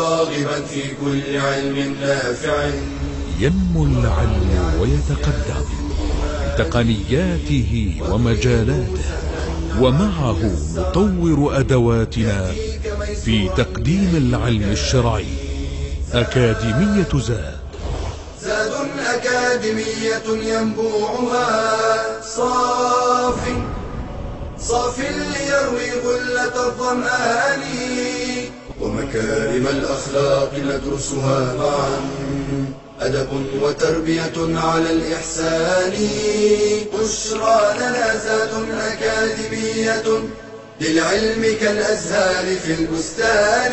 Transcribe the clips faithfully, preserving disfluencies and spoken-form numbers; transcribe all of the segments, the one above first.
راغبا في كل علم نافع. ينمو العلم ويتقدم بتقنياته ومجالاته، ومعه نطور أدواتنا في تقديم العلم الشرعي. أكاديمية زاد، زاد أكاديمية ينبوعها صاف صاف ليروي غلة الظمآن، ومكارم الأخلاق ندرسها معا، أدب وتربية على الإحسان. بشرى لنا زاد أكاديمية للعلم كالأزهار في البستان.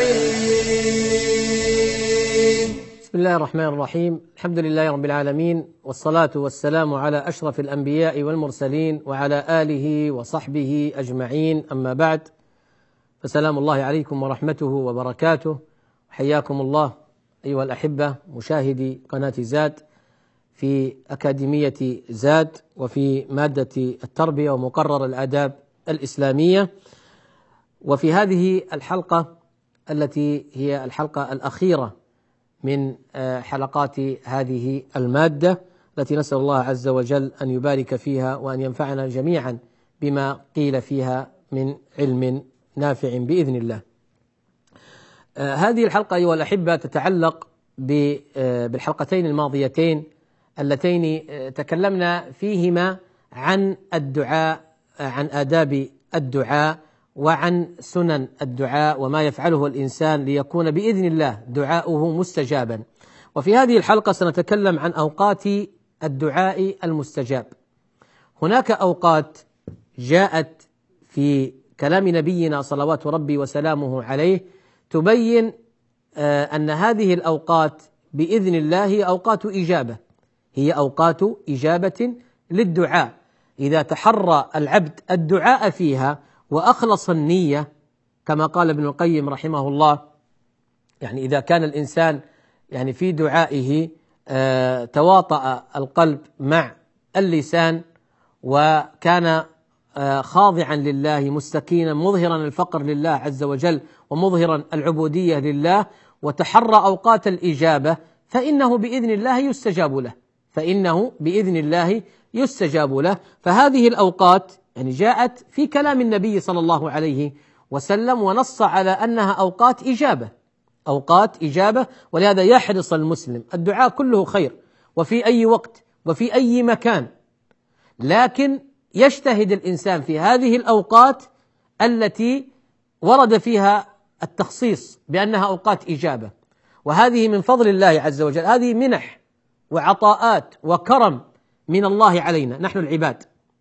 بسم الله الرحمن الرحيم. الحمد لله رب العالمين، والصلاة والسلام على أشرف الأنبياء والمرسلين وعلى آله وصحبه أجمعين، أما بعد، فسلام الله عليكم ورحمته وبركاته. حياكم الله أيها الأحبة مشاهدي قناة زاد في أكاديمية زاد، وفي مادة التربية ومقرر الآداب الإسلامية. وفي هذه الحلقة التي هي الحلقة الأخيرة من حلقات هذه المادة، التي نسأل الله عز وجل أن يبارك فيها وأن ينفعنا جميعا بما قيل فيها من علم نافع بإذن الله. هذه الحلقة أيها الأحبة تتعلق بالحلقتين الماضيتين اللتين تكلمنا فيهما عن الدعاء، عن آداب الدعاء، وعن سنن الدعاء، وما يفعله الإنسان ليكون بإذن الله دعاؤه مستجابا. وفي هذه الحلقة سنتكلم عن أوقات الدعاء المستجاب. هناك أوقات جاءت في كلام نبينا صلوات ربي وسلامه عليه تبين أن هذه الأوقات بإذن الله هي أوقات إجابة، هي أوقات إجابة للدعاء إذا تحرى العبد الدعاء فيها وأخلص النية، كما قال ابن القيم رحمه الله. يعني إذا كان الإنسان يعني في دعائه آه تواطأ القلب مع اللسان، وكان آه خاضعا لله مستكينا مظهرا الفقر لله عز وجل ومظهرا العبودية لله، وتحرى أوقات الإجابة، فإنه بإذن الله يستجاب له، فإنه بإذن الله يستجاب له. فهذه الأوقات يعني جاءت في كلام النبي صلى الله عليه وسلم، ونص على أنها أوقات إجابة، أوقات إجابة. ولهذا يحرص المسلم، الدعاء كله خير وفي أي وقت وفي أي مكان، لكن يجتهد الإنسان في هذه الأوقات التي ورد فيها التخصيص بأنها أوقات إجابة. وهذه من فضل الله عز وجل، هذه منح وعطاءات وكرم من الله علينا نحن العباد.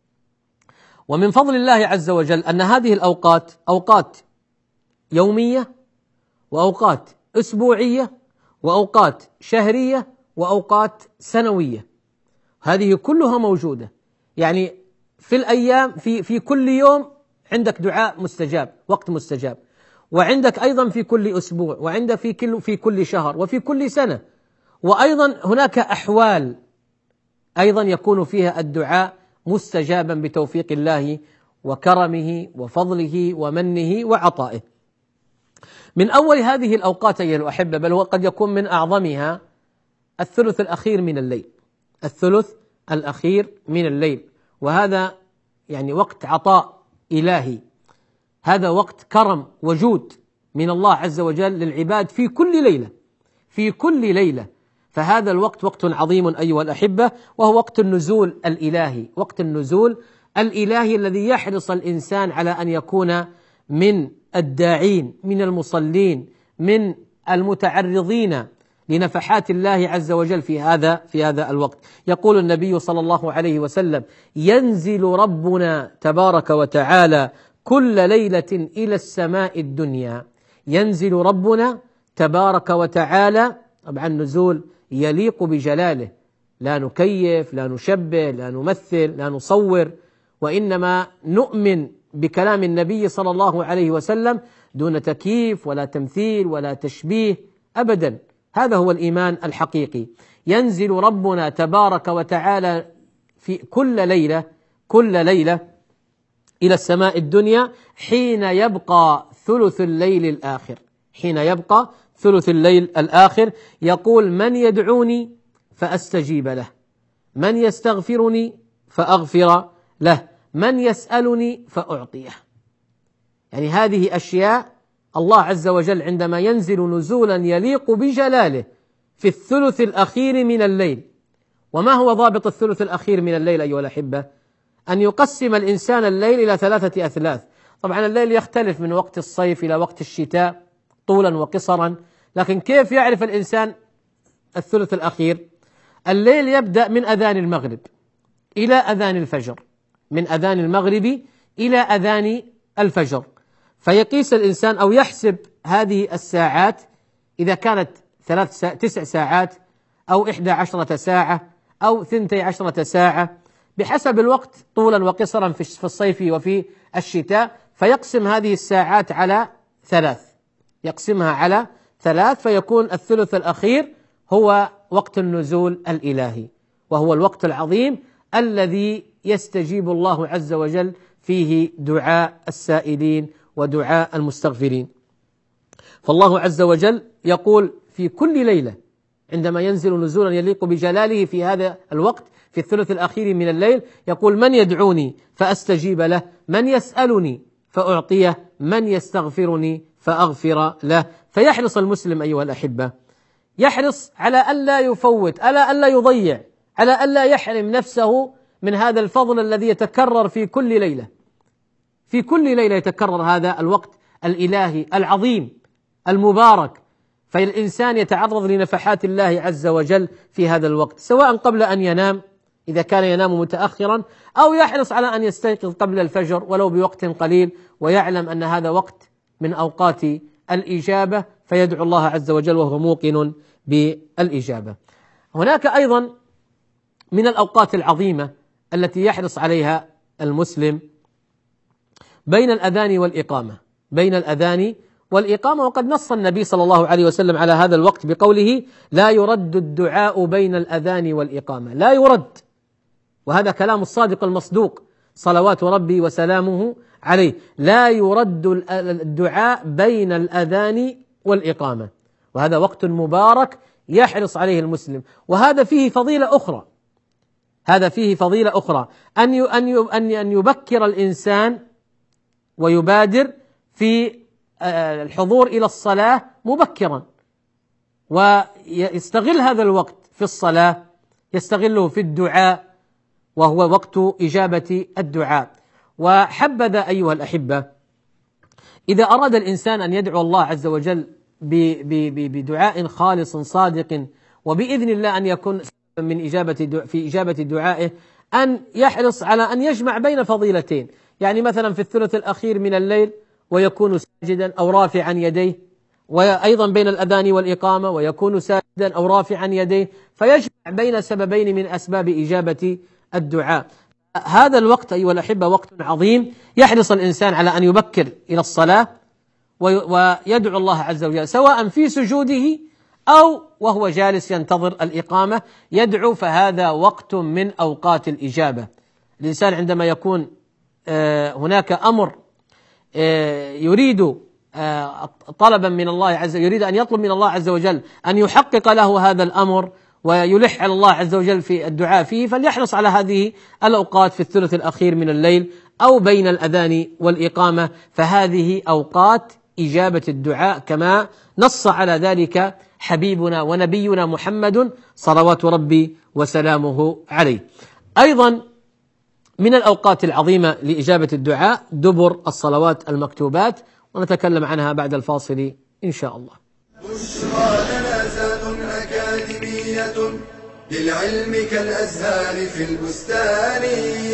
ومن فضل الله عز وجل أن هذه الأوقات أوقات يومية، وأوقات أسبوعية، وأوقات شهرية، وأوقات سنوية. هذه كلها موجودة، يعني في الأيام في في كل يوم عندك دعاء مستجاب، وقت مستجاب، وعندك أيضا في كل أسبوع، وعندك في كل في كل شهر، وفي كل سنة. وأيضا هناك أحوال أيضا يكون فيها الدعاء مستجابا بتوفيق الله وكرمه وفضله ومنه وعطائه. من أول هذه الأوقات أيها الأحبة، بل هو قد يكون من أعظمها، الثلث الأخير من الليل، الثلث الأخير من الليل. وهذا يعني وقت عطاء إلهي، هذا وقت كرم وجود من الله عز وجل للعباد في كل ليلة، في كل ليلة. فهذا الوقت وقت عظيم أيها الأحبة، وهو وقت النزول الإلهي، وقت النزول الإلهي الذي يحرص الإنسان على أن يكون من الداعين، من المصلين، من المتعرضين لنفحات الله عز وجل في هذا في هذا الوقت. يقول النبي صلى الله عليه وسلم: ينزل ربنا تبارك وتعالى كل ليلة إلى السماء الدنيا. ينزل ربنا تبارك وتعالى، طبعا نزول يليق بجلاله، لا نكيف، لا نشبه، لا نمثل، لا نصور، وإنما نؤمن بكلام النبي صلى الله عليه وسلم دون تكييف ولا تمثيل ولا تشبيه أبدا. هذا هو الإيمان الحقيقي. ينزل ربنا تبارك وتعالى في كل ليلة كل ليلة إلى السماء الدنيا حين يبقى ثلث الليل الآخر، حين يبقى ثلث الليل الآخر، يقول: من يدعوني فأستجيب له، من يستغفرني فأغفر له، من يسألني فأعطيه. يعني هذه أشياء الله عز وجل عندما ينزل نزولا يليق بجلاله في الثلث الأخير من الليل. وما هو ضابط الثلث الأخير من الليل أيها الأحبة؟ أن يقسم الإنسان الليل إلى ثلاثة أثلاث. طبعا الليل يختلف من وقت الصيف إلى وقت الشتاء طولا وقصرا، لكن كيف يعرف الإنسان الثلث الأخير؟ الليل يبدأ من أذان المغرب إلى أذان الفجر، من أذان المغرب إلى أذان الفجر، فيقيس الإنسان أو يحسب هذه الساعات إذا كانت ثلاث سا... تسع ساعات أو إحدى عشرة ساعة أو ثنتي عشرة ساعة بحسب الوقت طولا وقصرا في الصيف وفي الشتاء، فيقسم هذه الساعات على ثلاث، يقسمها على ثلاث، فيكون الثلث الأخير هو وقت النزول الإلهي، وهو الوقت العظيم الذي يستجيب الله عز وجل فيه دعاء السائلين ودعاء المستغفرين. فالله عز وجل يقول في كل ليلة عندما ينزل نزولا يليق بجلاله في هذا الوقت في الثلث الأخير من الليل، يقول: من يدعوني فأستجيب له، من يسألني فأعطيه، من يستغفرني فأغفر له. فيحرص المسلم أيها الأحبة، يحرص على ألا يفوت، على ألا يضيع، على ألا يحرم نفسه من هذا الفضل الذي يتكرر في كل ليلة. في كل ليلة يتكرر هذا الوقت الإلهي العظيم المبارك، فالإنسان يتعرض لنفحات الله عز وجل في هذا الوقت، سواء قبل أن ينام إذا كان ينام متأخرا، أو يحرص على أن يستيقظ قبل الفجر ولو بوقت قليل، ويعلم أن هذا وقت من أوقات الإجابة، فيدعو الله عز وجل وهو موقن بالإجابة. هناك أيضا من الأوقات العظيمة التي يحرص عليها المسلم بين الأذان والإقامة، بين الأذان والإقامة، وقد نص النبي صلى الله عليه وسلم على هذا الوقت بقوله: لا يرد الدعاء بين الأذان والإقامة، لا يرد، وهذا كلام الصادق المصدوق صلوات ربي وسلامه عليه، لا يرد الدعاء بين الأذان والإقامة، وهذا وقت مبارك يحرص عليه المسلم. وهذا فيه فضيلة أخرى، هذا فيه فضيلة أخرى أن أن أن يبكر الإنسان ويبادر في الحضور إلى الصلاة مبكرا، ويستغل هذا الوقت في الصلاة، يستغله في الدعاء، وهو وقت إجابة الدعاء. وحبذا أيها الأحبة إذا أراد الإنسان أن يدعو الله عز وجل بدعاء خالص صادق، وبإذن الله أن يكون من إجابة في إجابة دعائه، أن يحرص على أن يجمع بين فضيلتين، يعني مثلا في الثلث الأخير من الليل ويكون ساجدا أو رافعا يديه، وأيضا بين الأذان والإقامة ويكون ساجدا أو رافعا يديه، فيجمع بين سببين من أسباب إجابة الدعاء. هذا الوقت أيها الأحبة وقت عظيم، يحرص الإنسان على أن يبكر إلى الصلاة ويدعو الله عز وجل، سواء في سجوده أو وهو جالس ينتظر الإقامة يدعو، فهذا وقت من أوقات الإجابة. الإنسان عندما يكون هناك أمر يريد طلبا من الله عز وجل، يريد أن يطلب من الله عز وجل أن يحقق له هذا الأمر ويلح على الله عز وجل في الدعاء فيه، فليحرص على هذه الأوقات في الثلث الأخير من الليل أو بين الأذان والإقامة، فهذه أوقات إجابة الدعاء كما نص على ذلك حبيبنا ونبينا محمد صلوات ربي وسلامه عليه. أيضا من الأوقات العظيمة لإجابة الدعاء دبر الصلوات المكتوبات، ونتكلم عنها بعد الفاصل إن شاء الله. بشرى لنا زاد أكاديمية للعلم كالأزهار في البستان.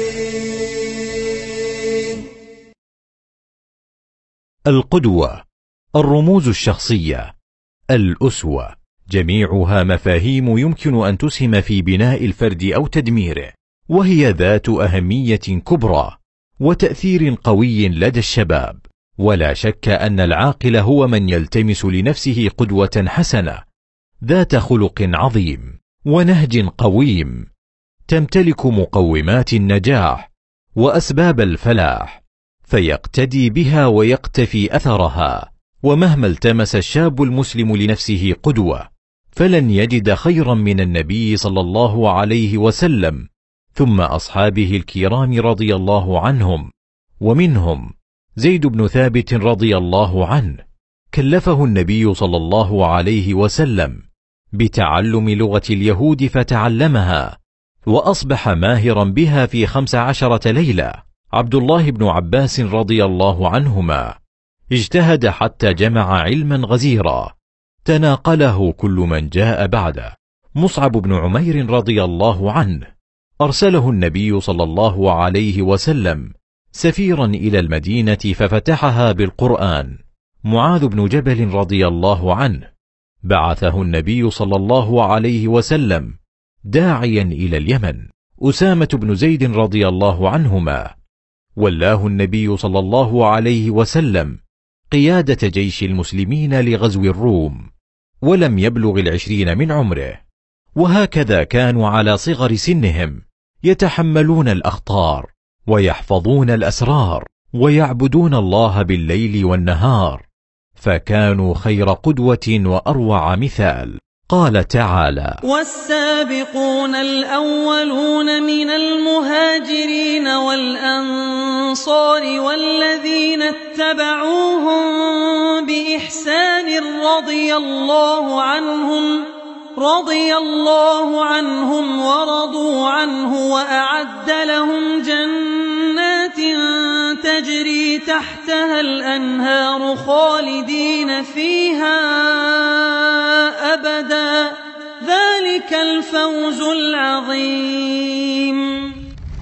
القدوة، الرموز الشخصية، الأسوة، جميعها مفاهيم يمكن أن تسهم في بناء الفرد أو تدميره، وهي ذات أهمية كبرى وتأثير قوي لدى الشباب. ولا شك أن العاقل هو من يلتمس لنفسه قدوة حسنة ذات خلق عظيم ونهج قويم، تمتلك مقومات النجاح وأسباب الفلاح، فيقتدي بها ويقتفي أثرها ومهما التمس الشاب المسلم لنفسه قدوة فلن يجد خيرا من النبي صلى الله عليه وسلم، ثم أصحابه الكرام رضي الله عنهم، ومنهم زيد بن ثابت رضي الله عنه، كلفه النبي صلى الله عليه وسلم بتعلم لغة اليهود فتعلمها، وأصبح ماهرا بها في خمس عشرة ليلة. عبد الله بن عباس رضي الله عنهما اجتهد حتى جمع علما غزيرا تناقله كل من جاء بعده. مصعب بن عمير رضي الله عنه أرسله النبي صلى الله عليه وسلم سفيرا إلى المدينة ففتحها بالقرآن. معاذ بن جبل رضي الله عنه بعثه النبي صلى الله عليه وسلم داعيا إلى اليمن. أسامة بن زيد رضي الله عنهما ولاه النبي صلى الله عليه وسلم قيادة جيش المسلمين لغزو الروم، ولم يبلغ العشرين من عمره، وهكذا كانوا على صغر سنهم يتحملون الأخطار ويحفظون الأسرار ويعبدون الله بالليل والنهار، فكانوا خير قدوة وأروع مثال. قال تعالى: والسابقون الأولون من المهاجرين والأنصار والذين اتبعوهم بإحسان رضي الله عنهم رضي الله عنهم ورضوا عنه وأعد لهم جنات تجري تحتها الأنهار خالدين فيها أبدا، ذلك الفوز العظيم.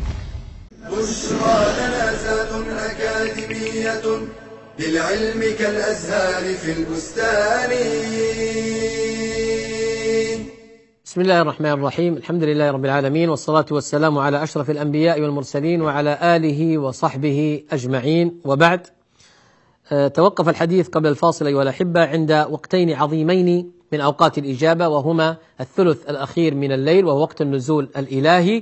بشرى لنا زاد أكاديمية للعلم كالأزهار في البستان. بسم الله الرحمن الرحيم، الحمد لله رب العالمين، والصلاة والسلام على أشرف الأنبياء والمرسلين وعلى آله وصحبه أجمعين، وبعد. توقف الحديث قبل الفاصل أيها الأحبة عند وقتين عظيمين من أوقات الإجابة، وهما الثلث الأخير من الليل وهو وقت النزول الإلهي،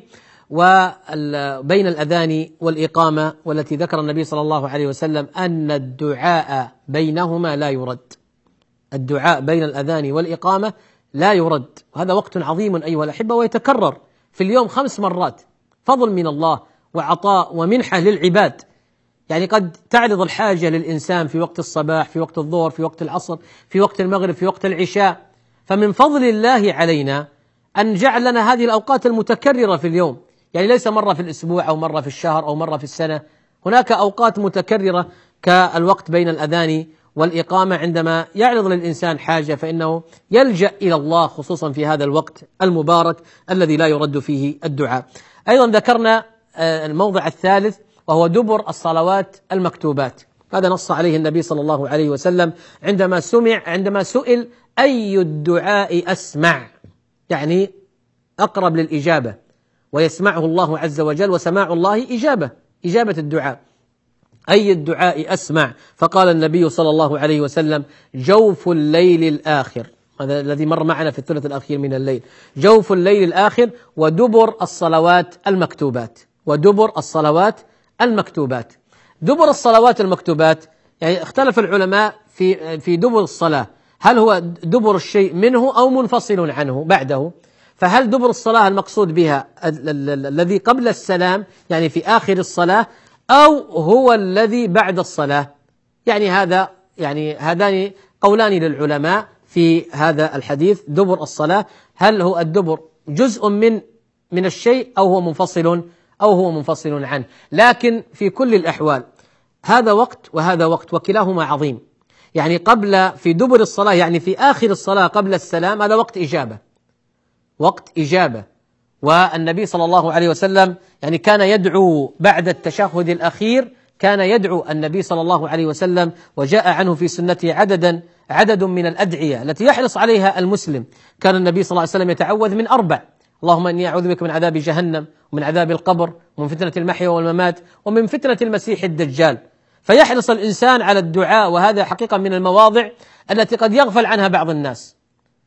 وبين الأذان والإقامة، والتي ذكر النبي صلى الله عليه وسلم أن الدعاء بينهما لا يرد. الدعاء بين الأذان والإقامة لا يرد، وهذا وقت عظيم أيها الأحبة، ويتكرر في اليوم خمس مرات، فضل من الله وعطاء ومنحة للعباد. يعني قد تعرض الحاجة للإنسان في وقت الصباح، في وقت الظهر، في وقت العصر، في وقت المغرب، في وقت العشاء، فمن فضل الله علينا أن جعل لنا هذه الأوقات المتكررة في اليوم، يعني ليس مرة في الأسبوع أو مرة في الشهر أو مرة في السنة، هناك أوقات متكررة كالوقت بين الأذان والإقامة، عندما يعرض للإنسان حاجة فإنه يلجأ إلى الله، خصوصا في هذا الوقت المبارك الذي لا يرد فيه الدعاء. أيضا ذكرنا الموضع الثالث وهو دبر الصلوات المكتوبات، هذا نص عليه النبي صلى الله عليه وسلم عندما سمع عندما سئل أي الدعاء أسمع، يعني أقرب للإجابة ويسمعه الله عز وجل، وسماع الله إجابة إجابة الدعاء. أي الدعاء أسمع؟ فقال النبي صلى الله عليه وسلم: جوف الليل الآخر، هذا الذي مر معنا في الثلث الأخير من الليل، جوف الليل الآخر ودبر الصلوات المكتوبات، ودبر الصلوات المكتوبات. دبر الصلوات المكتوبات، يعني اختلف العلماء في في دبر الصلاة، هل هو دبر الشيء منه أو منفصل عنه بعده؟ فهل دبر الصلاة المقصود بها الذي قبل السلام، يعني في آخر الصلاة، أو هو الذي بعد الصلاة؟ يعني هذا يعني هذان قولان للعلماء في هذا الحديث. دبر الصلاة، هل هو الدبر جزء من من الشيء أو هو منفصل أو هو منفصل عنه؟ لكن في كل الأحوال هذا وقت وهذا وقت، وكلاهما عظيم. يعني قبل في دبر الصلاة، يعني في آخر الصلاة قبل السلام، هذا وقت إجابة، وقت إجابة. والنبي صلى الله عليه وسلم يعني كان يدعو بعد التشهد الأخير، كان يدعو النبي صلى الله عليه وسلم، وجاء عنه في سنته عددا عدد من الأدعية التي يحرص عليها المسلم. كان النبي صلى الله عليه وسلم يتعوذ من أربع: اللهم إني أعوذ بك من عذاب جهنم، ومن عذاب القبر، ومن فتنة المحيا والممات، ومن فتنة المسيح الدجال. فيحرص الإنسان على الدعاء، وهذا حقيقة من المواضع التي قد يغفل عنها بعض الناس.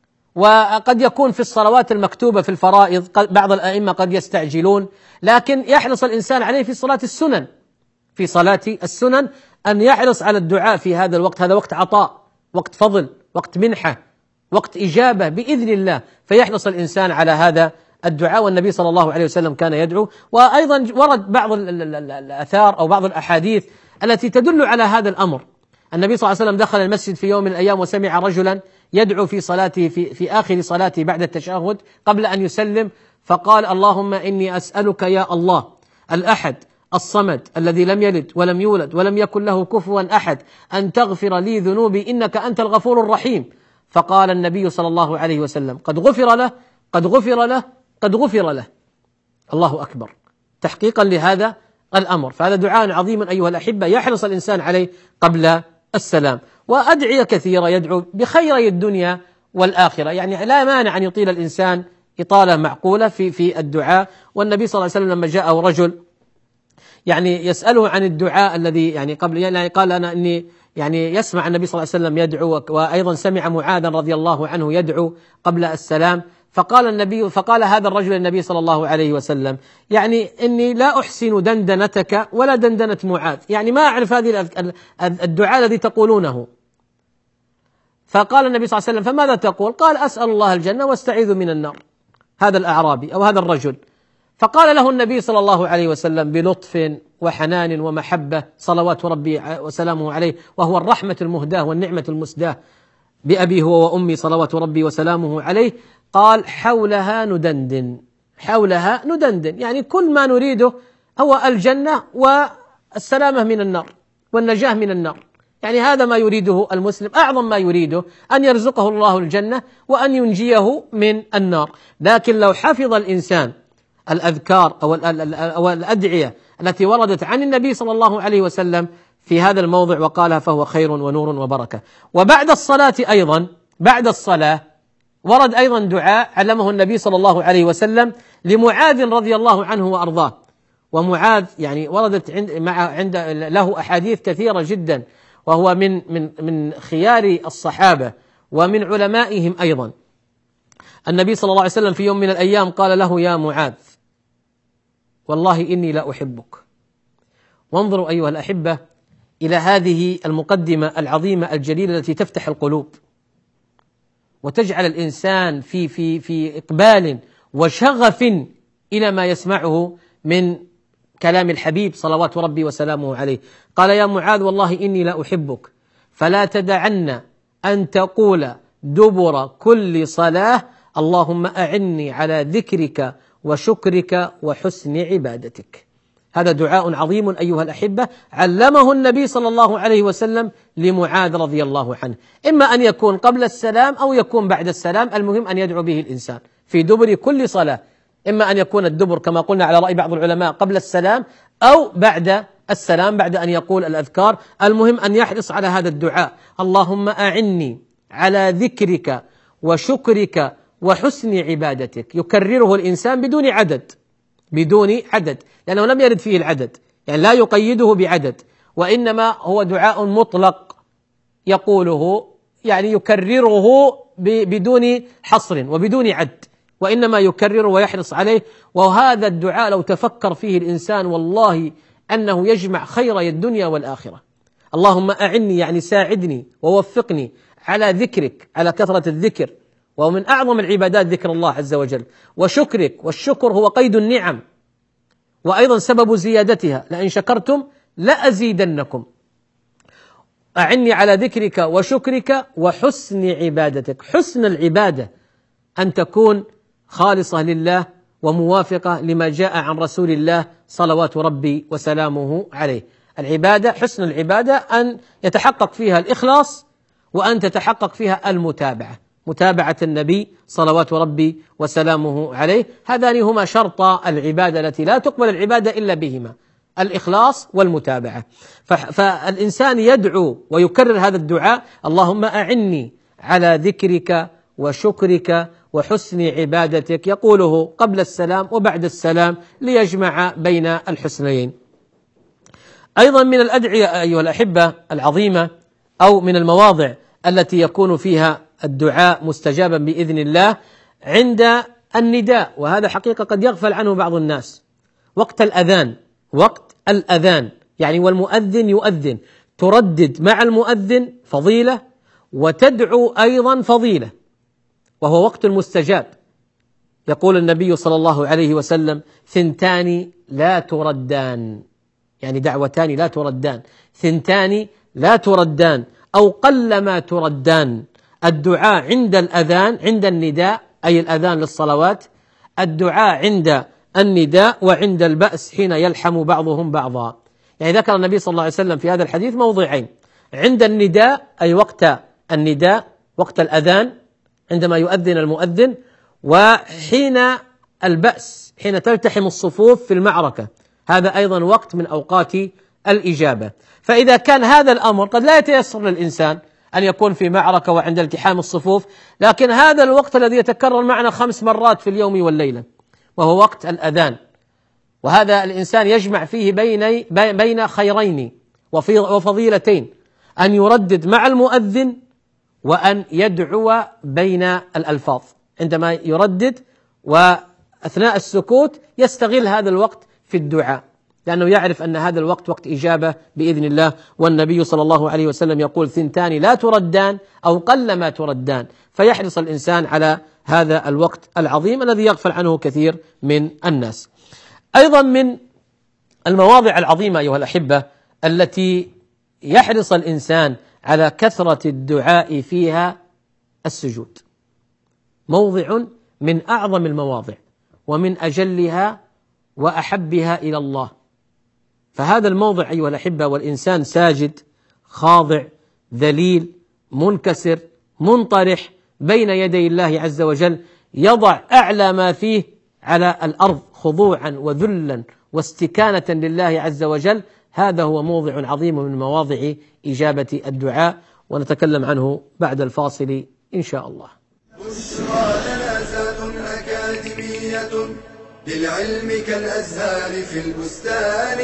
وقد يكون في الصلوات المكتوبة في الفرائض بعض الأئمة قد يستعجلون، لكن يحرص الإنسان عليه في صلاة السنن، في صلاة السنن أن يحرص على الدعاء في هذا الوقت. هذا وقت عطاء، وقت فضل، وقت منحة، وقت إجابة بإذن الله، فيحرص الإنسان على هذا الدعاء. والنبي صلى الله عليه وسلم كان يدعو. وأيضا ورد بعض الآثار أو بعض الأحاديث التي تدل على هذا الأمر. النبي صلى الله عليه وسلم دخل المسجد في يوم من الأيام وسمع رجلا يدعو في صلاته في, في آخر صلاته بعد التشهد قبل أن يسلم، فقال: اللهم إني أسألك يا الله الأحد الصمد الذي لم يلد ولم يولد ولم يكن له كفوا أحد أن تغفر لي ذنوبي إنك أنت الغفور الرحيم. فقال النبي صلى الله عليه وسلم: قد غفر له قد غفر له قد غفر له. الله أكبر، تحقيقا لهذا الأمر. فهذا دعاء عظيم أيها الأحبة يحرص الإنسان عليه قبل السلام. وأدعية كثيرة يدعو بخيري الدنيا والآخرة، يعني لا مانع أن يطيل الإنسان إطالة معقولة في في الدعاء. والنبي صلى الله عليه وسلم لما جاءه رجل يعني يسأله عن الدعاء الذي يعني قبل، يعني قال أنا إني يعني يسمع النبي صلى الله عليه وسلم يدعو، وأيضا سمع معاذا رضي الله عنه يدعو قبل السلام. فقال النبي فقال هذا الرجل النبي صلى الله عليه وسلم: يعني إني لا أحسن دندنتك ولا دندنة معاذ، يعني ما أعرف هذه الدعاء الذي تقولونه. فقال النبي صلى الله عليه وسلم: فماذا تقول؟ قال: أسأل الله الجنة واستعيذ من النار. هذا الأعرابي أو هذا الرجل. فقال له النبي صلى الله عليه وسلم بلطف وحنان ومحبة صلوات ربي وسلامه عليه، وهو الرحمة المهداة والنعمة المسداة بأبي هو وأمي صلوات ربي وسلامه عليه، قال: حولها ندندن، حولها ندندن، يعني كل ما نريده هو الجنة والسلامة من النار والنجاة من النار. يعني هذا ما يريده المسلم، أعظم ما يريده أن يرزقه الله الجنة وأن ينجيه من النار. لكن لو حفظ الإنسان الأذكار أو الأدعية التي وردت عن النبي صلى الله عليه وسلم في هذا الموضع وقالها فهو خير ونور وبركة. وبعد الصلاة أيضا، بعد الصلاة ورد أيضا دعاء علمه النبي صلى الله عليه وسلم لمعاذ رضي الله عنه وأرضاه. ومعاذ يعني وردت عند مع عند له أحاديث كثيرة جدا، وهو من من من خيار الصحابة ومن علمائهم أيضا. النبي صلى الله عليه وسلم في يوم من الأيام قال له: يا معاذ والله إني لا أحبك. وانظروا أيها الأحبة إلى هذه المقدمة العظيمة الجليلة التي تفتح القلوب وتجعل الإنسان في في في إقبال وشغف إلى ما يسمعه من كلام الحبيب صلوات ربي وسلامه عليه. قال: يا معاذ والله إني لا أحبك، فلا تدعن أن تقول دبر كل صلاة اللهم أعني على ذكرك وشكرك وحسن عبادتك. هذا دعاء عظيم أيها الأحبة علمه النبي صلى الله عليه وسلم لمعاذ رضي الله عنه، إما أن يكون قبل السلام أو يكون بعد السلام، المهم أن يدعو به الإنسان في دبر كل صلاة، إما أن يكون الدبر كما قلنا على رأي بعض العلماء قبل السلام أو بعد السلام بعد أن يقول الأذكار. المهم أن يحرص على هذا الدعاء: اللهم أعني على ذكرك وشكرك وحسن عبادتك. يكرره الإنسان بدون عدد، بدون عدد، لأنه لم يرد فيه العدد، يعني لا يقيده بعدد، وإنما هو دعاء مطلق يقوله، يعني يكرره بدون حصر وبدون عد، وإنما يكرر ويحرص عليه. وهذا الدعاء لو تفكر فيه الإنسان والله أنه يجمع خيري الدنيا والآخرة. اللهم أعني يعني ساعدني ووفقني على ذكرك، على كثرة الذكر، ومن أعظم العبادات ذكر الله عز وجل، وشكرك، والشكر هو قيد النعم وأيضا سبب زيادتها، لئن شكرتم لأزيدنكم. أعني على ذكرك وشكرك وحسن عبادتك. حسن العبادة أن تكون خالصة لله وموافقة لما جاء عن رسول الله صلوات ربي وسلامه عليه. العبادة، حسن العبادة أن يتحقق فيها الإخلاص وأن تتحقق فيها المتابعة، متابعة النبي صلوات ربي وسلامه عليه. هذان هما شرطا العبادة التي لا تقبل العبادة إلا بهما، الإخلاص والمتابعة. فالإنسان يدعو ويكرر هذا الدعاء: اللهم أعني على ذكرك وشكرك وحسن عبادتك، يقوله قبل السلام وبعد السلام ليجمع بين الحسنين. أيضا من الأدعية أيها الأحبة العظيمة أو من المواضع التي يكون فيها الدعاء مستجابا بإذن الله عند النداء، وهذا حقيقة قد يغفل عنه بعض الناس. وقت الأذان، وقت الأذان يعني والمؤذن يؤذن، تردد مع المؤذن فضيلة، وتدعو أيضا فضيلة، وهو وقت المستجاب. يقول النبي صلى الله عليه وسلم: ثنتان لا تردان، يعني دعوتان لا تردان، ثنتان لا تردان أو قلما تردان: الدعاء عند الأذان، عند النداء أي الأذان للصلوات، الدعاء عند النداء وعند البأس حين يلحم بعضهم بعضا. يعني ذكر النبي صلى الله عليه وسلم في هذا الحديث موضعين: عند النداء أي وقت النداء، وقت الأذان عندما يؤذن المؤذن، وحين البأس حين تلتحم الصفوف في المعركة، هذا أيضا وقت من أوقات الإجابة. فإذا كان هذا الأمر قد لا يتيسر للإنسان أن يكون في معركة وعند التحام الصفوف، لكن هذا الوقت الذي يتكرر معنا خمس مرات في اليوم والليلة وهو وقت الأذان، وهذا الإنسان يجمع فيه بين بين خيرين وفضيلتين: أن يردد مع المؤذن وأن يدعو بين الألفاظ. عندما يردد وأثناء السكوت يستغل هذا الوقت في الدعاء، لأنه يعرف أن هذا الوقت وقت إجابة بإذن الله. والنبي صلى الله عليه وسلم يقول: ثنتان لا تردان أو قلما تردان. فيحرص الإنسان على هذا الوقت العظيم الذي يغفل عنه كثير من الناس. أيضا من المواضع العظيمة أيها الأحبة التي يحرص الإنسان على كثرة الدعاء فيها السجود، موضع من أعظم المواضع ومن أجلها وأحبها إلى الله. فهذا الموضع أيها الأحبة والإنسان ساجد خاضع ذليل منكسر منطرح بين يدي الله عز وجل، يضع أعلى ما فيه على الأرض خضوعا وذلا واستكانة لله عز وجل، هذا هو موضع عظيم من مواضع إجابة الدعاء، ونتكلم عنه بعد الفاصل إن شاء الله. بشرى جنازات أكاديمية للعلم كالأزهار في البستان.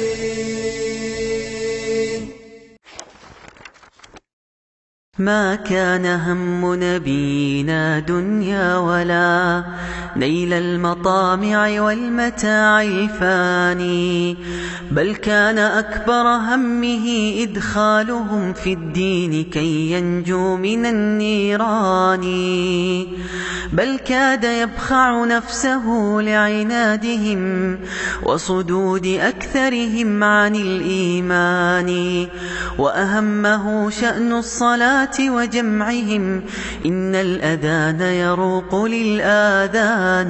ما كان هم نبينا دنيا ولا نيل المطامع والمتاع الفاني، بل كان أكبر همه إدخالهم في الدين كي ينجوا من النيران، بل كاد يبخع نفسه لعنادهم وصدود أكثرهم عن الإيمان، وأهمه شأن الصلاة وجمعهم، إن الأذان يروق للآذان،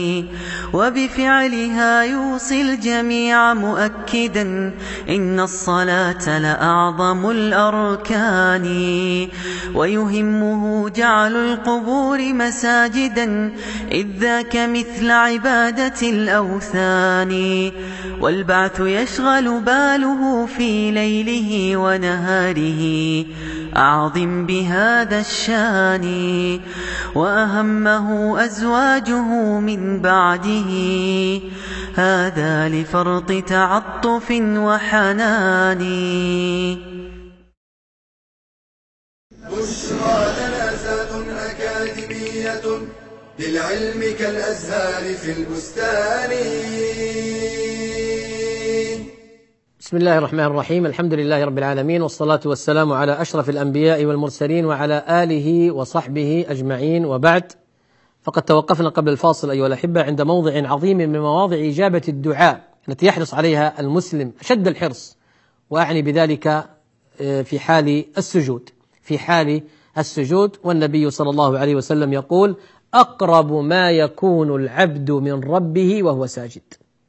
وبفعلها يوصي الجميع مؤكدا إن الصلاة لأعظم الأركان، ويهمه جعل القبور مساجدا إذ ذاك مثل عبادة الأوثان، والبعث يشغل باله في ليله ونهاره أعظم بهذا الشان، وأهمه أزواجه من بعده هذا لفرط تعطف وحنان. بشرى جنازات أكاديمية للعلم كالأزهار في البستان. بسم الله الرحمن الرحيم، الحمد لله رب العالمين، والصلاة والسلام على أشرف الأنبياء والمرسلين وعلى آله وصحبه أجمعين، وبعد. فقد توقفنا قبل الفاصل أيها الأحبة عند موضع عظيم من مواضع إجابة الدعاء التي يحرص عليها المسلم أشد الحرص، وأعني بذلك في حال السجود، في حال السجود. والنبي صلى الله عليه وسلم يقول: أقرب ما يكون العبد من ربه وهو ساجد.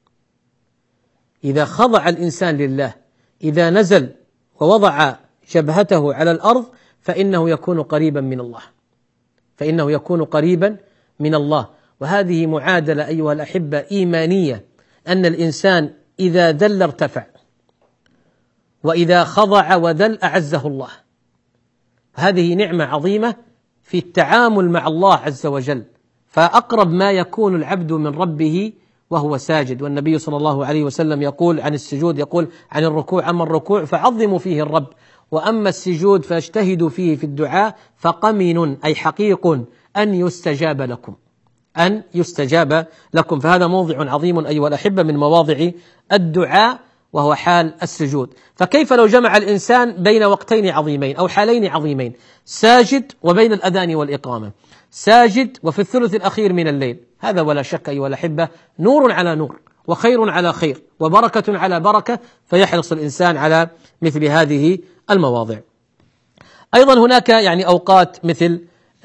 إذا خضع الإنسان لله، إذا نزل ووضع جبهته على الأرض، فإنه يكون قريبا من الله، فإنه يكون قريبا من الله. وهذه معادلة أيها الأحبة إيمانية، أن الإنسان إذا ذل ارتفع، وإذا خضع وذل أعزه الله. هذه نعمة عظيمة في التعامل مع الله عز وجل. فأقرب ما يكون العبد من ربه وهو ساجد. والنبي صلى الله عليه وسلم يقول عن السجود، يقول عن الركوع: أما الركوع فعظموا فيه الرب، وأما السجود فاجتهدوا فيه في الدعاء، فقمن أي حقيق أن يستجاب لكم، أن يستجاب لكم. فهذا موضع عظيم أيها الأحبة من مواضع الدعاء، وهو حال السجود. فكيف لو جمع الإنسان بين وقتين عظيمين أو حالين عظيمين، ساجد وبين الأذان والإقامة، ساجد وفي الثلث الأخير من الليل، هذا ولا شك أيها الأحبة نور على نور وخير على خير وبركة على بركة، فيحرص الإنسان على مثل هذه المواضع. أيضا هناك يعني أوقات مثل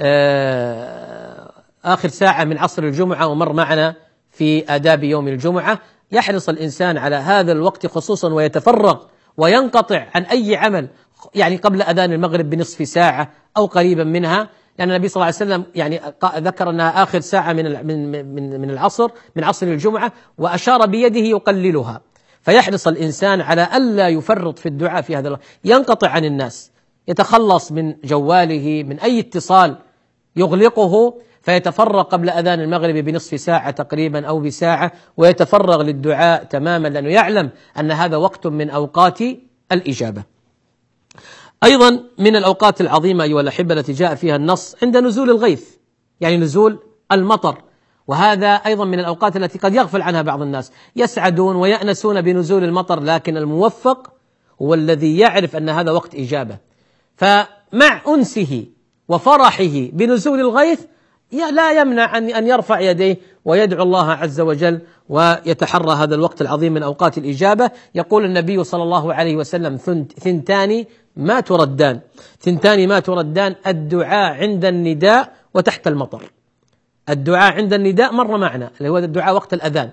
آخر ساعة من عصر الجمعة، ومر معنا في آداب يوم الجمعة، يحرص الإنسان على هذا الوقت خصوصا ويتفرغ وينقطع عن أي عمل يعني قبل أذان المغرب بنصف ساعة أو قريبا منها، لأن النبي صلى الله عليه وسلم يعني ذكر أنها آخر ساعة من من من العصر من عصر الجمعة، وأشار بيده يقللها. فيحرص الإنسان على ألا يفرط في الدعاء في هذا الوقت، ينقطع عن الناس، يتخلص من جواله من أي اتصال يغلقه، فيتفرغ قبل أذان المغرب بنصف ساعة تقريبا أو بساعة، ويتفرغ للدعاء تماما، لأنه يعلم أن هذا وقت من أوقات الإجابة. أيضا من الأوقات العظيمة أيها الأحبة التي جاء فيها النص عند نزول الغيث، يعني نزول المطر، وهذا أيضا من الأوقات التي قد يغفل عنها بعض الناس، يسعدون ويأنسون بنزول المطر، لكن الموفق هو الذي يعرف أن هذا وقت إجابة، فمع أنسه وفرحه بنزول الغيث لا يمنع أن يرفع يديه ويدعو الله عز وجل ويتحرى هذا الوقت العظيم من أوقات الإجابة. يقول النبي صلى الله عليه وسلم: ثنتان ما تردان، ثنتان ما تردان، الدعاء عند النداء وتحت المطر. الدعاء عند النداء مر معنا اللي هو الدعاء وقت الأذان،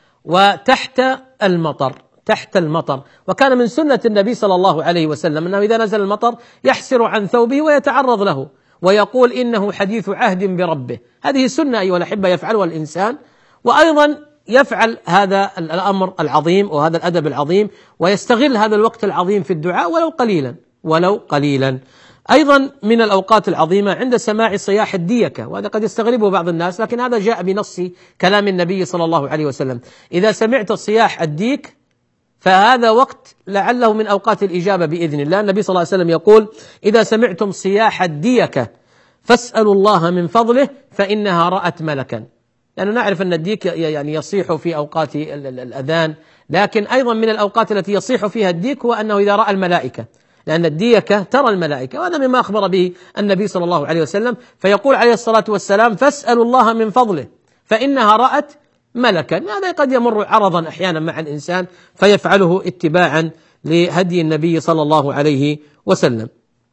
وتحت المطر، تحت المطر. وكان من سنة النبي صلى الله عليه وسلم أنه إذا نزل المطر يحسر عن ثوبه ويتعرض له ويقول إنه حديث عهد بربه. هذه سنة أيها الأحبة يفعلها الإنسان، وأيضا يفعل هذا الأمر العظيم وهذا الأدب العظيم، ويستغل هذا الوقت العظيم في الدعاء ولو قليلا ولو قليلا. أيضا من الأوقات العظيمة عند سماع صياح الديكة، وهذا قد يستغربه بعض الناس، لكن هذا جاء بنص كلام النبي صلى الله عليه وسلم: إذا سمعت صياح الديك فهذا وقت لعله من أوقات الإجابة بإذن الله. النبي صلى الله عليه وسلم يقول: إذا سمعتم صياح الديكة فاسألوا الله من فضله فإنها رأت ملكا. لأننا نعرف أن الديك يعني يصيح في أوقات الأذان، لكن أيضا من الأوقات التي يصيح فيها الديك هو أنه إذا رأى الملائكة، لأن الديكة ترى الملائكة، وهذا مما أخبر به النبي صلى الله عليه وسلم. فيقول عليه الصلاة والسلام: فاسألوا الله من فضله فإنها رأت ملكا. هذا قد يمر عرضا أحيانا مع الإنسان فيفعله اتباعا لهدي النبي صلى الله عليه وسلم.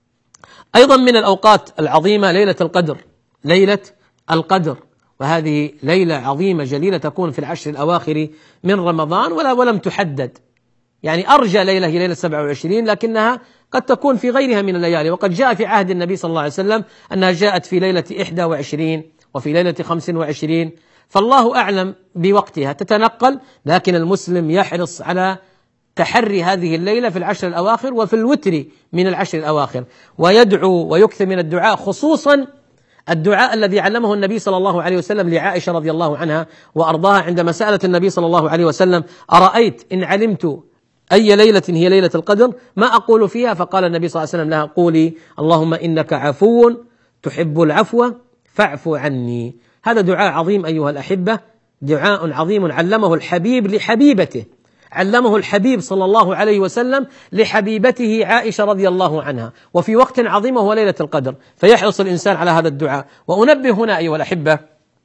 أيضا من الأوقات العظيمة ليلة القدر، ليلة القدر، وهذه ليلة عظيمة جليلة تكون في العشر الأواخر من رمضان ولا ولم تحدد، يعني أرجى ليلة هي ليلة سبعة وعشرين، لكنها قد تكون في غيرها من الليالي، وقد جاء في عهد النبي صلى الله عليه وسلم أنها جاءت في ليلة إحدى وعشرين وفي ليلة خمس وعشرين، فالله أعلم بوقتها، تتنقل، لكن المسلم يحرص على تحري هذه الليلة في العشر الأواخر وفي الوتر من العشر الأواخر، ويدعو ويكثر من الدعاء، خصوصا الدعاء الذي علمه النبي صلى الله عليه وسلم لعائشة رضي الله عنها وأرضاها عندما سألت النبي صلى الله عليه وسلم: أرأيت إن علمت أي ليلة هي ليلة القدر ما أقول فيها؟ فقال النبي صلى الله عليه وسلم لها: قولي اللهم إنك عفو تحب العفو فاعف عني. هذا دعاء عظيم أيها الأحبة، دعاء عظيم علمه الحبيب لحبيبته، علمه الحبيب صلى الله عليه وسلم لحبيبته عائشة رضي الله عنها، وفي وقت عظيم وهو ليلة القدر، فيحرص الإنسان على هذا الدعاء. وأنبه هنا أيها الأحبة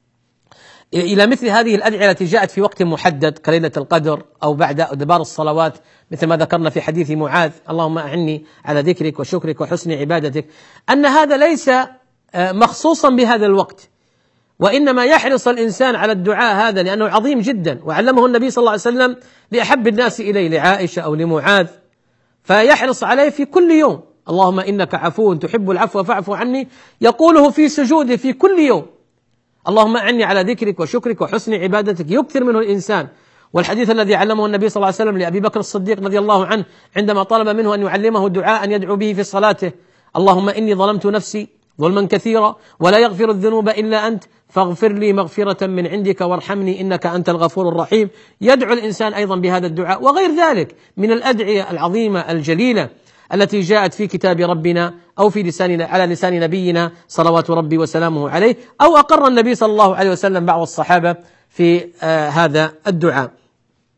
إلى مثل هذه الأدعية التي جاءت في وقت محدد كليلة القدر أو بعد أدبار الصلوات، مثل ما ذكرنا في حديث معاذ: اللهم أعني على ذكرك وشكرك وحسن عبادتك، أن هذا ليس مخصوصا بهذا الوقت، وإنما يحرص الإنسان على الدعاء هذا لأنه عظيم جدا، وعلمه النبي صلى الله عليه وسلم لأحب الناس إليه، لعائشة أو لمعاذ، فيحرص عليه في كل يوم: اللهم إنك عفو تحب العفو فاعف عني، يقوله في سجوده في كل يوم: اللهم أعني على ذكرك وشكرك وحسن عبادتك، يكثر منه الإنسان. والحديث الذي علمه النبي صلى الله عليه وسلم لأبي بكر الصديق رضي الله عنه عندما طلب منه أن يعلمه دعاء يدعو به في صلاته: اللهم إني ظلمت نفسي ظلما كثيرا ولا يغفر الذنوب إلا أنت فاغفر لي مغفرة من عندك وارحمني إنك أنت الغفور الرحيم. يدعو الإنسان أيضا بهذا الدعاء وغير ذلك من الأدعية العظيمة الجليلة التي جاءت في كتاب ربنا أو في لسان على لسان نبينا صلوات ربي وسلامه عليه، أو أقر النبي صلى الله عليه وسلم بعض الصحابة في آه هذا الدعاء.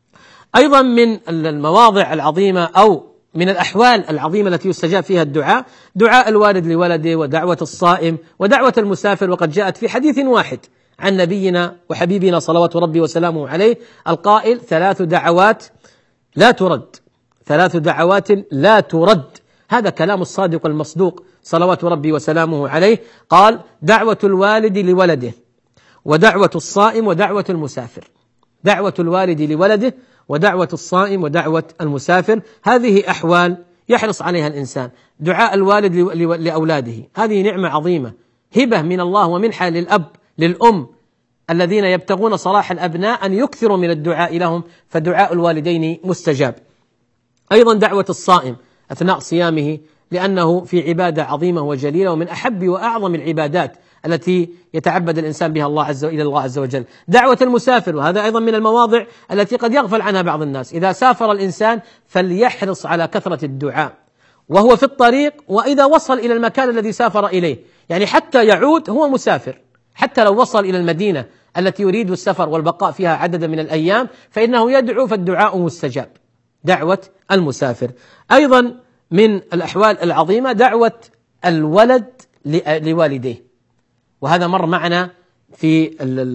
أيضا من المواضع العظيمة أو من الأحوال العظيمة التي يستجاب فيها الدعاء دعاء الوالد لولده، ودعوة الصائم، ودعوة المسافر. وقد جاءت في حديث واحد عن نبينا وحبيبنا صلوات ربي وسلامه عليه القائل: ثلاث دعوات لا ترد، ثلاث دعوات لا ترد. هذا كلام الصادق المصدوق صلوات ربي وسلامه عليه. قال: دعوة الوالد لولده، ودعوة الصائم، ودعوة المسافر. دعوة الوالد لولده، ودعوة الصائم، ودعوة المسافر. هذه أحوال يحرص عليها الإنسان. دعاء الوالد لأولاده هذه نعمة عظيمة، هبة من الله ومنحة للأب للأم الذين يبتغون صلاح الأبناء أن يكثروا من الدعاء لهم، فدعاء الوالدين مستجاب. أيضا دعوة الصائم أثناء صيامه، لأنه في عبادة عظيمة وجليلة ومن أحب وأعظم العبادات التي يتعبد الإنسان بها الله عز إلى الله عز وجل. دعوة المسافر، وهذا أيضا من المواضع التي قد يغفل عنها بعض الناس. إذا سافر الإنسان فليحرص على كثرة الدعاء وهو في الطريق، وإذا وصل إلى المكان الذي سافر إليه، يعني حتى يعود هو مسافر، حتى لو وصل إلى المدينة التي يريد السفر والبقاء فيها عددا من الأيام فإنه يدعو، فالدعاء مستجاب. دعوة المسافر. أيضا من الأحوال العظيمة دعوة الولد لوالديه، وهذا مر معنا في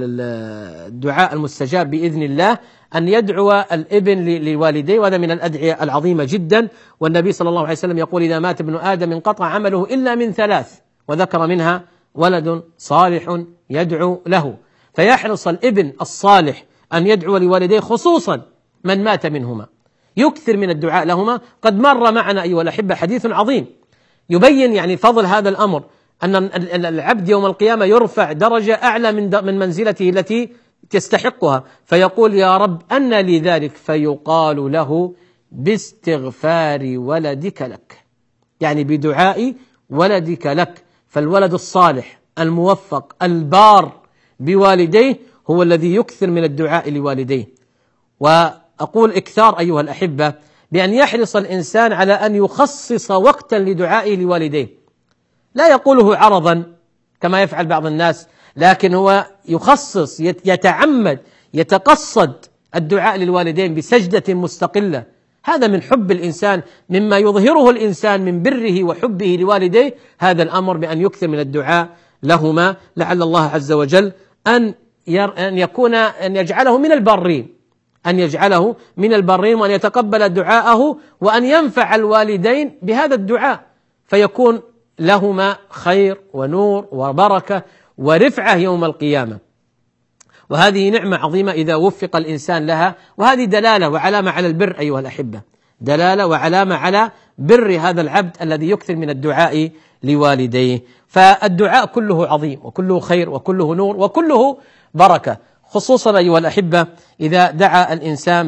الدعاء المستجاب بإذن الله، أن يدعو الابن لوالديه، وهذا من الأدعية العظيمة جدا. والنبي صلى الله عليه وسلم يقول: إذا مات ابن آدم انقطع عمله إلا من ثلاث، وذكر منها ولد صالح يدعو له. فيحرص الابن الصالح أن يدعو لوالديه، خصوصا من مات منهما، يكثر من الدعاء لهما. قد مر معنا أيها الأحبة حديث عظيم يبين يعني فضل هذا الأمر، أن العبد يوم القيامة يرفع درجة أعلى من من منزلته التي تستحقها، فيقول: يا رب أن لي ذلك؟ فيقال له: باستغفار ولدك لك، يعني بدعاء ولدك لك. فالولد الصالح الموفق البار بوالديه هو الذي يكثر من الدعاء لوالديه. وأقول إكثار أيها الأحبة بأن يحرص الإنسان على أن يخصص وقتا لدعائه لوالديه، لا يقوله عرضا كما يفعل بعض الناس، لكن هو يخصص، يتعمد، يتقصد الدعاء للوالدين بسجدة مستقلة. هذا من حب الإنسان، مما يظهره الإنسان من بره وحبه لوالديه، هذا الأمر بأن يكثر من الدعاء لهما، لعل الله عز وجل أن أن يكون أن يجعله من البارين، أن يجعله من البارين، وأن يتقبل دعاءه، وأن ينفع الوالدين بهذا الدعاء، فيكون لهما خير ونور وبركة ورفعة يوم القيامة. وهذه نعمة عظيمة إذا وفق الإنسان لها، وهذه دلالة وعلامة على البر أيها الأحبة، دلالة وعلامة على بر هذا العبد الذي يكثر من الدعاء لوالديه. فالدعاء كله عظيم وكله خير وكله نور وكله بركة، خصوصا أيها الأحبة إذا دعا الإنسان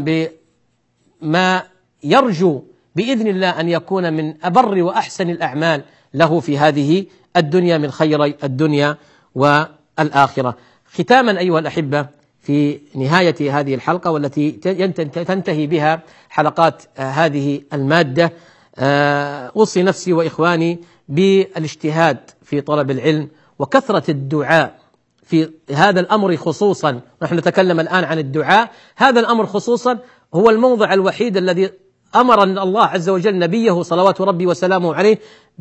بما يرجو بإذن الله أن يكون من أبر وأحسن الأعمال له في هذه الدنيا من خيري الدنيا والآخرة. ختاما أيها الأحبة، في نهاية هذه الحلقة والتي تنتهي بها حلقات هذه المادة، أوصي نفسي وإخواني بالاجتهاد في طلب العلم وكثرة الدعاء في هذا الأمر خصوصا. نحن نتكلم الآن عن الدعاء، هذا الأمر خصوصا هو الموضع الوحيد الذي أمر الله عز وجل نبيه صلوات ربي وسلامه عليه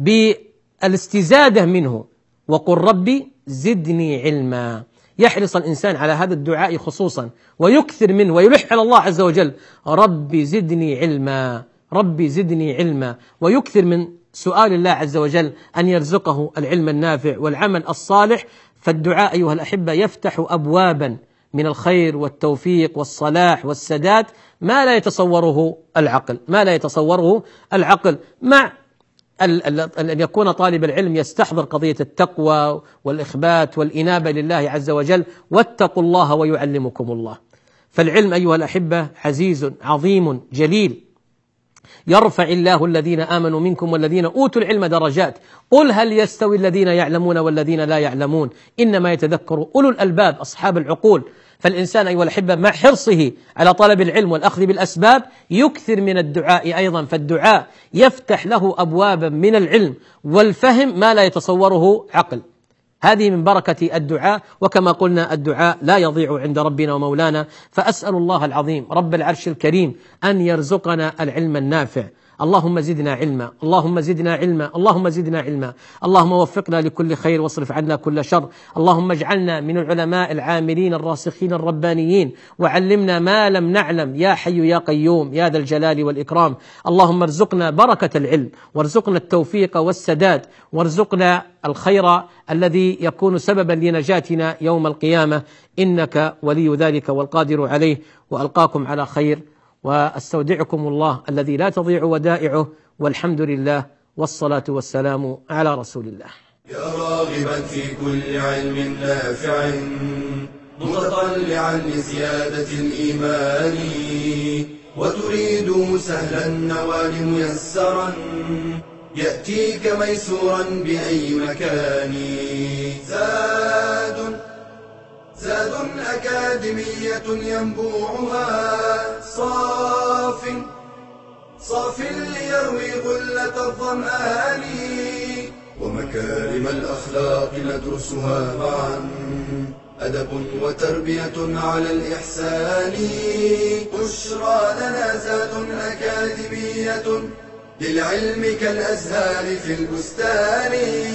بالاستزادة منه، وقل ربي زدني علما. يحرص الإنسان على هذا الدعاء خصوصا ويكثر منه ويلح على الله عز وجل: ربي زدني علما، ربي زدني علما، ويكثر من سؤال الله عز وجل أن يرزقه العلم النافع والعمل الصالح. فالدعاء أيها الأحبة يفتح أبوابا من الخير والتوفيق والصلاح والسداد ما لا يتصوره العقل، ما لا يتصوره العقل مع أن يكون طالب العلم يستحضر قضية التقوى والإخبات والإنابة لله عز وجل، واتقوا الله ويعلمكم الله. فالعلم أيها الأحبة عزيز عظيم جليل، يرفع الله الذين آمنوا منكم والذين أوتوا العلم درجات، قل هل يستوي الذين يعلمون والذين لا يعلمون إنما يتذكر أولو الألباب أصحاب العقول. فالإنسان أيها الأحبة مع حرصه على طلب العلم والأخذ بالأسباب يكثر من الدعاء أيضا، فالدعاء يفتح له أبوابا من العلم والفهم ما لا يتصوره عقل. هذه من بركة الدعاء، وكما قلنا الدعاء لا يضيع عند ربنا ومولانا. فأسأل الله العظيم رب العرش الكريم أن يرزقنا العلم النافع. اللهم زدنا علما، اللهم زدنا علما، اللهم زدنا علما. اللهم وفقنا لكل خير واصرف عنا كل شر. اللهم اجعلنا من العلماء العاملين الراسخين الربانيين، وعلمنا ما لم نعلم يا حي يا قيوم يا ذا الجلال والإكرام. اللهم ارزقنا بركة العلم، وارزقنا التوفيق والسداد، وارزقنا الخير الذي يكون سببا لنجاتنا يوم القيامة، إنك ولي ذلك والقادر عليه. وألقاكم على خير، واستودعكم الله الذي لا تضيع ودائعه، والحمد لله والصلاة والسلام على رسول الله. يا راغبا في كل علم نافع متطلعا لزيادة الإيمان، وتريد سهلا النوال ميسرا يأتيك ميسورا بأي مكان. زاد زاد أكاديمية ينبوعها صاف صاف ليروي غلة الظمآن، ومكارم الأخلاق ندرسها معا، أدب وتربية على الإحسان. بشرى لنا زاد أكاديمية للعلم كالأزهار في البستان.